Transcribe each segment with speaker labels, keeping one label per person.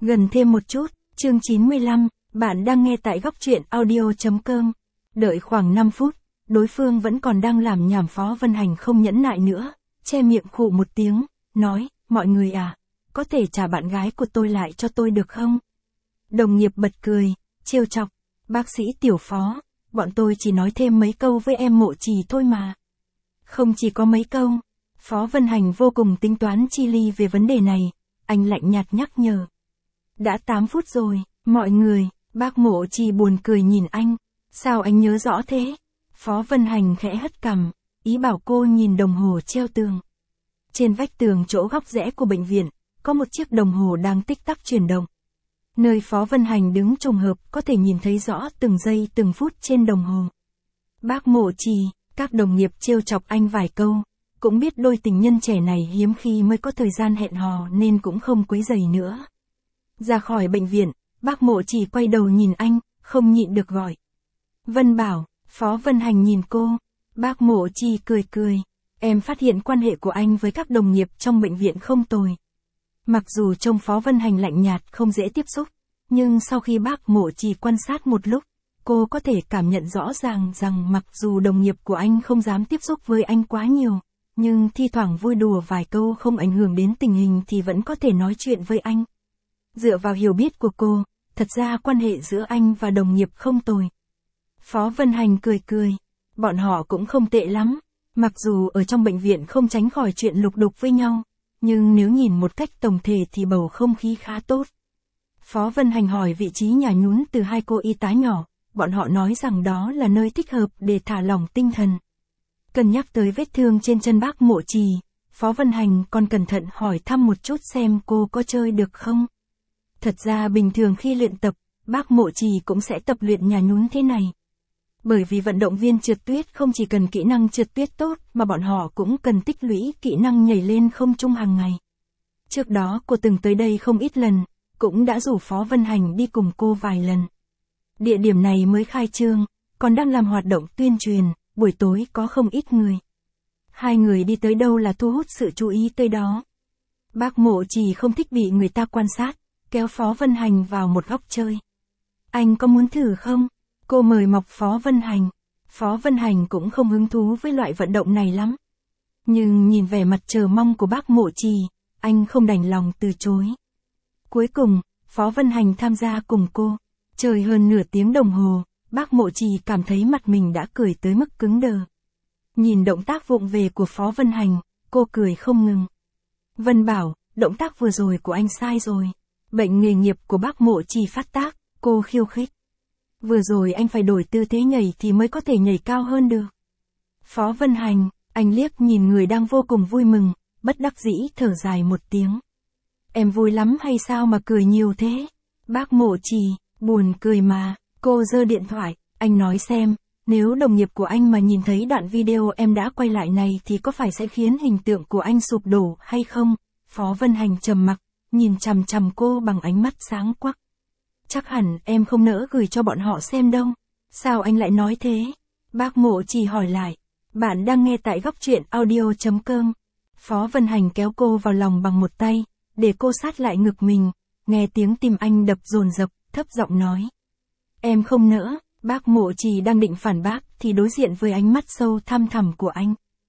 Speaker 1: Gần thêm một chút, chương 95, bạn đang nghe tại góc truyện audio.com. Đợi khoảng 5 phút, đối phương vẫn còn đang làm nhảm. Phó Vân Hành không nhẫn nại nữa, che miệng khụ một tiếng, nói, mọi người à, có thể trả bạn gái của tôi lại cho tôi được không? Đồng nghiệp bật cười, trêu chọc, bác sĩ Tiểu Phó, bọn tôi chỉ nói thêm mấy câu với em Mộ Trì thôi mà. Không chỉ có mấy câu, Phó Vân Hành vô cùng tính toán chi ly về vấn đề này, anh lạnh nhạt nhắc nhở. Đã 8 phút rồi, mọi người, bác Mộ Trì buồn cười nhìn anh, sao anh nhớ rõ thế? Phó Vân Hành khẽ hất cằm, ý bảo cô nhìn đồng hồ treo tường. Trên vách tường chỗ góc rẽ của bệnh viện, có một chiếc đồng hồ đang tích tắc chuyển động. Nơi Phó Vân Hành đứng trùng hợp có thể nhìn thấy rõ từng giây từng phút trên đồng hồ. Bác Mộ Trì, các đồng nghiệp trêu chọc anh vài câu, cũng biết đôi tình nhân trẻ này hiếm khi mới có thời gian hẹn hò nên cũng không quấy rầy nữa. Ra khỏi bệnh viện, bác Mộ Trì quay đầu nhìn anh, không nhịn được gọi. Vân Bảo. Phó Vân Hành nhìn cô. Bác Mộ Trì cười cười. Em phát hiện quan hệ của anh với các đồng nghiệp trong bệnh viện không tồi. Mặc dù trông Phó Vân Hành lạnh nhạt không dễ tiếp xúc, nhưng sau khi bác Mộ Trì quan sát một lúc, cô có thể cảm nhận rõ ràng rằng mặc dù đồng nghiệp của anh không dám tiếp xúc với anh quá nhiều, nhưng thi thoảng vui đùa vài câu không ảnh hưởng đến tình hình thì vẫn có thể nói chuyện với anh. Dựa vào hiểu biết của cô, thật ra quan hệ giữa anh và đồng nghiệp không tồi. Phó Vân Hành cười cười, bọn họ cũng không tệ lắm, mặc dù ở trong bệnh viện không tránh khỏi chuyện lục đục với nhau, nhưng nếu nhìn một cách tổng thể thì bầu không khí khá tốt. Phó Vân Hành hỏi vị trí nhà nhún từ hai cô y tá nhỏ, bọn họ nói rằng đó là nơi thích hợp để thả lỏng tinh thần. Cân nhắc tới vết thương trên chân bác Mộ Trì, Phó Vân Hành còn cẩn thận hỏi thăm một chút xem cô có chơi được không. Thật ra bình thường khi luyện tập, bác Mộ Trì cũng sẽ tập luyện nhà nhún thế này. Bởi vì vận động viên trượt tuyết không chỉ cần kỹ năng trượt tuyết tốt mà bọn họ cũng cần tích lũy kỹ năng nhảy lên không trung hàng ngày. Trước đó cô từng tới đây không ít lần, cũng đã rủ Phó Vân Hành đi cùng cô vài lần. Địa điểm này mới khai trương, còn đang làm hoạt động tuyên truyền, buổi tối có không ít người. Hai người đi tới đâu là thu hút sự chú ý tới đó. Bác Mộ Trì không thích bị người ta quan sát, kéo Phó Vân Hành vào một góc chơi. Anh có muốn thử không? Cô mời mọc Phó Vân Hành. Phó Vân Hành cũng không hứng thú với loại vận động này lắm. Nhưng nhìn vẻ mặt chờ mong của bác Mộ Trì, anh không đành lòng từ chối. Cuối cùng, Phó Vân Hành tham gia cùng cô. Chơi hơn nửa tiếng đồng hồ, bác Mộ Trì cảm thấy mặt mình đã cười tới mức cứng đờ. Nhìn động tác vụng về của Phó Vân Hành, cô cười không ngừng. Vân Bảo, động tác vừa rồi của anh sai rồi. Bệnh nghề nghiệp của bác Mộ Trì phát tác, cô khiêu khích. Vừa rồi anh phải đổi tư thế nhảy thì mới có thể nhảy cao hơn được. Phó Vân Hành, anh liếc nhìn người đang vô cùng vui mừng, bất đắc dĩ thở dài một tiếng. Em vui lắm hay sao mà cười nhiều thế? Bác Mộ Trì, buồn cười mà, cô giơ điện thoại, anh nói xem, nếu đồng nghiệp của anh mà nhìn thấy đoạn video em đã quay lại này thì có phải sẽ khiến hình tượng của anh sụp đổ hay không? Phó Vân Hành trầm mặc, nhìn chằm chằm cô bằng ánh mắt sáng quắc. Chắc hẳn em không nỡ gửi cho bọn họ xem đâu. Sao anh lại nói thế? Bác Mộ Trì hỏi lại. Bạn đang nghe tại góc truyện audio.com. Phó Vân Hành kéo cô vào lòng bằng một tay, để cô sát lại ngực mình, nghe tiếng tim anh đập dồn dập, thấp giọng nói. Em không nỡ. Bác Mộ Trì đang định phản bác thì đối diện với ánh mắt sâu thăm thẳm của anh.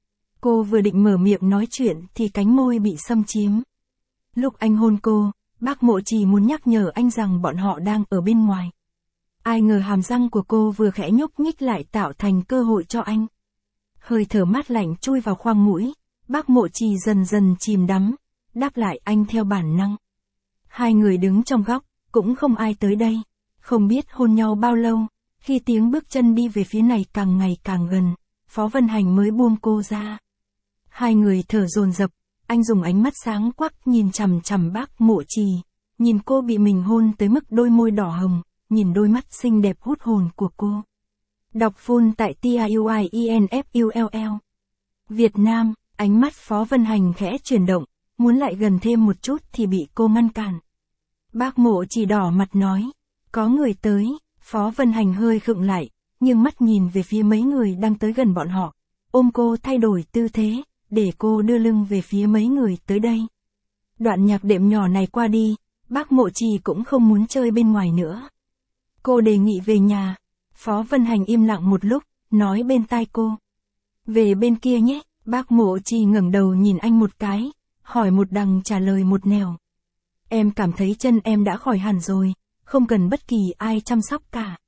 Speaker 1: Cô vừa định mở miệng nói chuyện thì cánh môi bị xâm chiếm. Lúc anh hôn cô, bác Mộ Trì muốn nhắc nhở anh rằng bọn họ đang ở bên ngoài. Ai ngờ hàm răng của cô vừa khẽ nhúc nhích lại tạo thành cơ hội cho anh. Hơi thở mát lạnh chui vào khoang mũi, bác Mộ Trì dần dần chìm đắm, đáp lại anh theo bản năng. Hai người đứng trong góc, cũng không ai tới đây, không biết hôn nhau bao lâu, khi tiếng bước chân đi về phía này càng ngày càng gần, Phó Vân Hành mới buông cô ra. Hai người thở dồn dập. Anh dùng ánh mắt sáng quắc nhìn chằm chằm bác Mộ Trì, nhìn cô bị mình hôn tới mức đôi môi đỏ hồng, nhìn đôi mắt xinh đẹp hút hồn của cô. Đọc full tại TIUIENFULL. Việt Nam, ánh mắt Phó Vân Hành khẽ chuyển động, muốn lại gần thêm một chút thì bị cô ngăn cản. Bác Mộ Trì đỏ mặt nói, có người tới. Phó Vân Hành hơi khựng lại, nhưng mắt nhìn về phía mấy người đang tới gần bọn họ, ôm cô thay đổi tư thế, để cô đưa lưng về phía mấy người tới đây. Đoạn nhạc đệm nhỏ này qua đi, bác Mộ Trì cũng không muốn chơi bên ngoài nữa. Cô đề nghị về nhà. Phó Vân Hành im lặng một lúc, nói bên tai cô. Về bên kia nhé, bác Mộ Trì ngẩng đầu nhìn anh một cái, hỏi một đằng trả lời một nẻo. Em cảm thấy chân em đã khỏi hẳn rồi, không cần bất kỳ ai chăm sóc cả.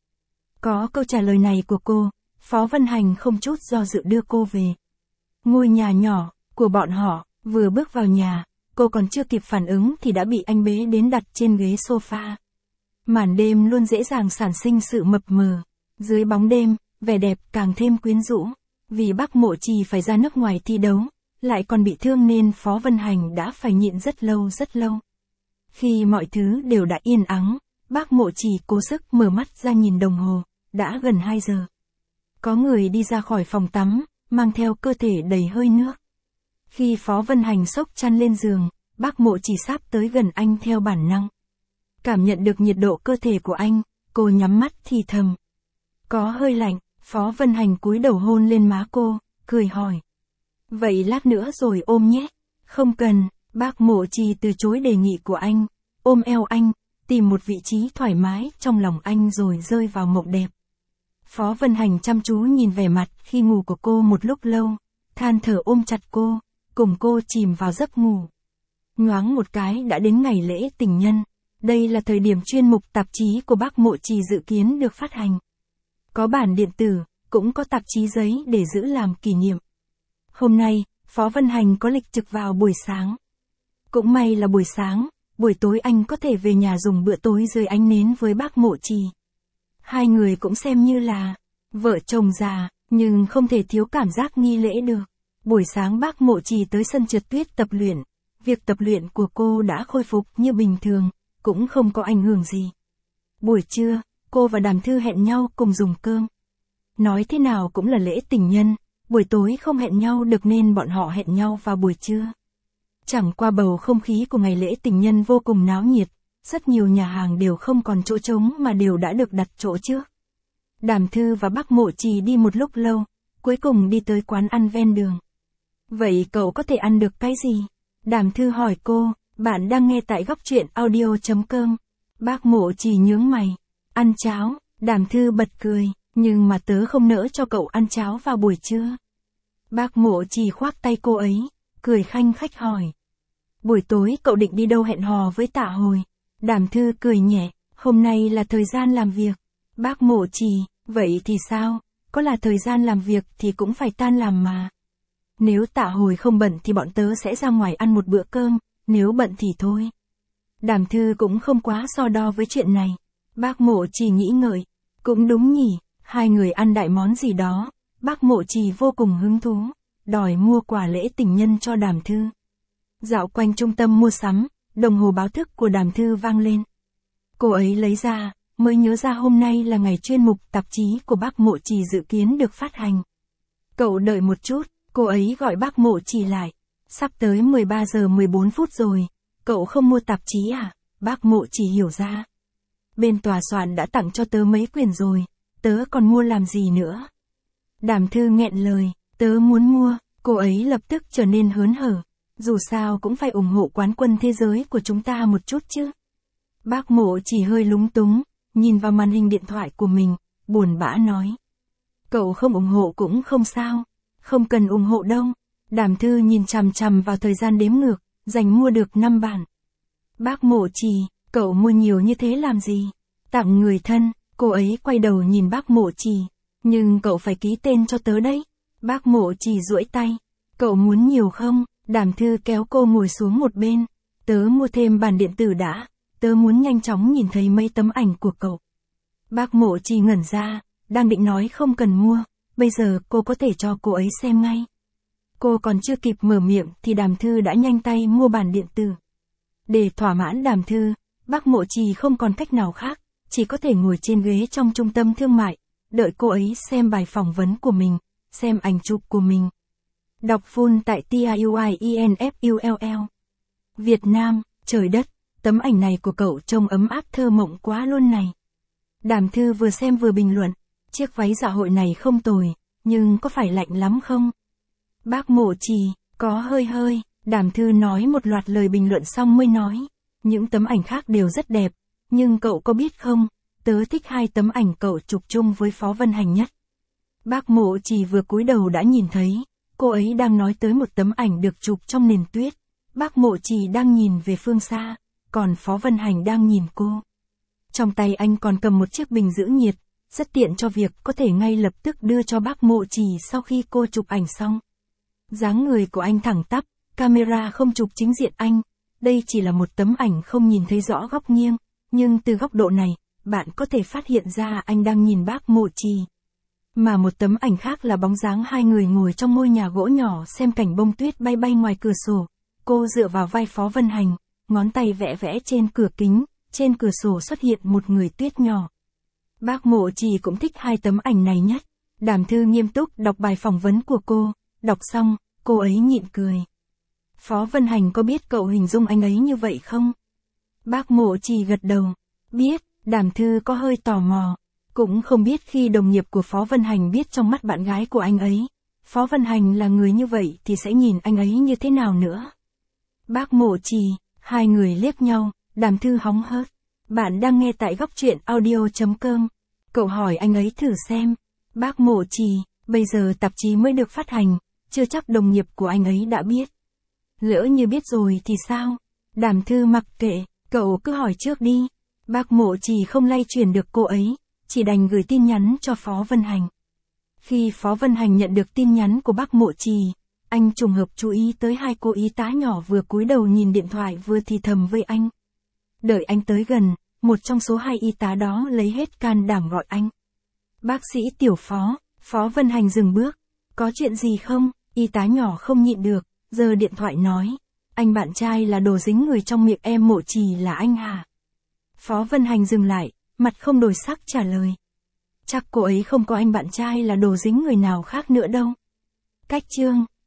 Speaker 1: Có câu trả lời này của cô, Phó Vân Hành không chút do dự đưa cô về. Ngôi nhà nhỏ của bọn họ, vừa bước vào nhà, cô còn chưa kịp phản ứng thì đã bị anh bế đến đặt trên ghế sofa. Màn đêm luôn dễ dàng sản sinh sự mập mờ. Dưới bóng đêm, vẻ đẹp càng thêm quyến rũ. Vì bác Mộ Trì phải ra nước ngoài thi đấu, lại còn bị thương nên Phó Vân Hành đã phải nhịn rất lâu rất lâu. Khi mọi thứ đều đã yên ắng, bác Mộ Trì cố sức mở mắt ra nhìn đồng hồ, đã gần 2 giờ. Có người đi ra khỏi phòng tắm, mang theo cơ thể đầy hơi nước. Khi Phó Vân Hành xốc chăn lên giường, bác Mộ Trì sáp tới gần anh theo bản năng. Cảm nhận được nhiệt độ cơ thể của anh, cô nhắm mắt thì thầm. Có hơi lạnh, Phó Vân Hành cúi đầu hôn lên má cô, cười hỏi. Vậy lát nữa rồi ôm nhé. Không cần, bác Mộ Trì từ chối đề nghị của anh, ôm eo anh, tìm một vị trí thoải mái trong lòng anh rồi rơi vào mộng đẹp. Phó Vân Hành chăm chú nhìn vẻ mặt khi ngủ của cô một lúc lâu, than thở ôm chặt cô, cùng cô chìm vào giấc ngủ. Nhoáng một cái đã đến ngày lễ tình nhân. Đây là thời điểm chuyên mục tạp chí của bác Mộ Trì dự kiến được phát hành. Có bản điện tử, cũng có tạp chí giấy để giữ làm kỷ niệm. Hôm nay, Phó Vân Hành có lịch trực vào buổi sáng. Cũng may là buổi sáng, buổi tối anh có thể về nhà dùng bữa tối dưới ánh nến với bác Mộ Trì. Hai người cũng xem như là vợ chồng già, nhưng không thể thiếu cảm giác nghi lễ được. Buổi sáng bác Mộ Trì tới sân trượt tuyết tập luyện. Việc tập luyện của cô đã khôi phục như bình thường, cũng không có ảnh hưởng gì. Buổi trưa, cô và Đàm Thư hẹn nhau cùng dùng cơm. Nói thế nào cũng là lễ tình nhân, buổi tối không hẹn nhau được nên bọn họ hẹn nhau vào buổi trưa. Chẳng qua bầu không khí của ngày lễ tình nhân vô cùng náo nhiệt, rất nhiều nhà hàng đều không còn chỗ trống mà đều đã được đặt chỗ trước. Đàm Thư và bác Mộ Trì đi một lúc lâu, cuối cùng đi tới quán ăn ven đường. Vậy cậu có thể ăn được cái gì? Đàm Thư hỏi cô. Bạn đang nghe tại góc truyện audio.com. Bác Mộ Trì nhướng mày. Ăn cháo, Đàm Thư bật cười, nhưng mà tớ không nỡ cho cậu ăn cháo vào buổi trưa. Bác Mộ Trì khoác tay cô ấy, cười khanh khách hỏi. Buổi tối cậu định đi đâu hẹn hò với Tạ Hồi? Đàm Thư cười nhẹ, hôm nay là thời gian làm việc. Bác Mộ Trì, vậy thì sao? Có là thời gian làm việc thì cũng phải tan làm mà. Nếu Tạ Hồi không bận thì bọn tớ sẽ ra ngoài ăn một bữa cơm. Nếu bận thì thôi. Đàm Thư cũng không quá so đo với chuyện này. Bác Mộ Trì nghĩ ngợi. Cũng đúng nhỉ, hai người ăn đại món gì đó. Bác Mộ Trì vô cùng hứng thú, đòi mua quà lễ tình nhân cho Đàm Thư. Dạo quanh trung tâm mua sắm, đồng hồ báo thức của Đàm Thư vang lên. Cô ấy lấy ra, mới nhớ ra hôm nay là ngày chuyên mục tạp chí của bác Mộ Trì dự kiến được phát hành. Cậu đợi một chút, cô ấy gọi bác Mộ Trì lại. Sắp tới 13 giờ 14 phút rồi, cậu không mua tạp chí à? Bác Mộ Trì hiểu ra. Bên tòa soạn đã tặng cho tớ mấy quyển rồi, tớ còn mua làm gì nữa? Đàm Thư nghẹn lời, tớ muốn mua, cô ấy lập tức trở nên hớn hở. Dù sao cũng phải ủng hộ quán quân thế giới của chúng ta một chút chứ. Bác Mộ Trì hơi lúng túng, nhìn vào màn hình điện thoại của mình, buồn bã nói. Cậu không ủng hộ cũng không sao, không cần ủng hộ đâu. Đàm Thư nhìn chằm chằm vào thời gian đếm ngược, giành mua được 5 bản. Bác Mộ Trì, cậu mua nhiều như thế làm gì? Tặng người thân, cô ấy quay đầu nhìn bác Mộ Trì. Nhưng cậu phải ký tên cho tớ đấy. Bác Mộ Trì duỗi tay. Cậu muốn nhiều không? Đàm Thư kéo cô ngồi xuống một bên. Tớ mua thêm bản điện tử đã. Tớ muốn nhanh chóng nhìn thấy mấy tấm ảnh của cậu. Bác Mộ Trì ngẩn ra, đang định nói không cần mua. Bây giờ cô có thể cho cô ấy xem ngay. Cô còn chưa kịp mở miệng thì Đàm Thư đã nhanh tay mua bản điện tử. Để thỏa mãn Đàm Thư, bác Mộ Trì không còn cách nào khác, chỉ có thể ngồi trên ghế trong trung tâm thương mại, đợi cô ấy xem bài phỏng vấn của mình, xem ảnh chụp của mình. Đọc full tại TIUIENFULL. Việt Nam, trời đất, tấm ảnh này của cậu trông ấm áp thơ mộng quá luôn này. Đàm Thư vừa xem vừa bình luận, chiếc váy dạ hội này không tồi, nhưng có phải lạnh lắm không? Bác Mộ Trì, có hơi hơi, Đàm Thư nói một loạt lời bình luận xong mới nói. Những tấm ảnh khác đều rất đẹp, nhưng cậu có biết không, tớ thích 2 tấm ảnh cậu chụp chung với Phó Vân Hành nhất. Bác Mộ Trì vừa cúi đầu đã nhìn thấy, cô ấy đang nói tới một tấm ảnh được chụp trong nền tuyết. Bác Mộ Trì đang nhìn về phương xa, còn Phó Vân Hành đang nhìn cô. Trong tay anh còn cầm một chiếc bình giữ nhiệt, rất tiện cho việc có thể ngay lập tức đưa cho bác Mộ Trì sau khi cô chụp ảnh xong. Dáng người của anh thẳng tắp, camera không chụp chính diện anh, đây chỉ là một tấm ảnh không nhìn thấy rõ góc nghiêng, nhưng từ góc độ này, bạn có thể phát hiện ra anh đang nhìn bác Mộ Trì. Mà một tấm ảnh khác là bóng dáng 2 người ngồi trong ngôi nhà gỗ nhỏ xem cảnh bông tuyết bay bay ngoài cửa sổ. Cô dựa vào vai Phó Vân Hành, ngón tay vẽ vẽ trên cửa kính, trên cửa sổ xuất hiện một người tuyết nhỏ. Bác Mộ Trì cũng thích 2 tấm ảnh này nhất. Đàm Thư nghiêm túc đọc bài phỏng vấn của cô, đọc xong, cô ấy nhịn cười. Phó Vân Hành có biết cậu hình dung anh ấy như vậy không? Bác Mộ Trì gật đầu. Biết, Đàm Thư có hơi tò mò. Cũng không biết khi đồng nghiệp của Phó Vân Hành biết trong mắt bạn gái của anh ấy, Phó Vân Hành là người như vậy thì sẽ nhìn anh ấy như thế nào nữa. Bác Mộ Trì, 2 người liếc nhau, Đàm Thư hóng hớt. Bạn đang nghe tại góc truyện audio.com. Cậu hỏi anh ấy thử xem. Bác Mộ Trì, bây giờ tạp chí mới được phát hành, chưa chắc đồng nghiệp của anh ấy đã biết. Lỡ như biết rồi thì sao? Đàm Thư mặc kệ, cậu cứ hỏi trước đi. Bác Mộ Trì không lay chuyển được cô ấy, chỉ đành gửi tin nhắn cho Phó Vân Hành. Khi Phó Vân Hành nhận được tin nhắn của bác Mộ Trì, anh trùng hợp chú ý tới 2 cô y tá nhỏ vừa cúi đầu nhìn điện thoại vừa thì thầm với anh. Đợi anh tới gần, một trong số 2 y tá đó lấy hết can đảm gọi anh. Bác sĩ Tiểu Phó. Phó Vân Hành dừng bước. Có chuyện gì không? Y tá nhỏ không nhịn được, giơ điện thoại nói. Anh bạn trai là đồ dính người trong miệng em Mộ Trì là anh hả? Phó Vân Hành dừng lại, mặt không đổi sắc trả lời. Chắc cô ấy không có anh bạn trai là đồ dính người nào khác nữa đâu. Cách chương.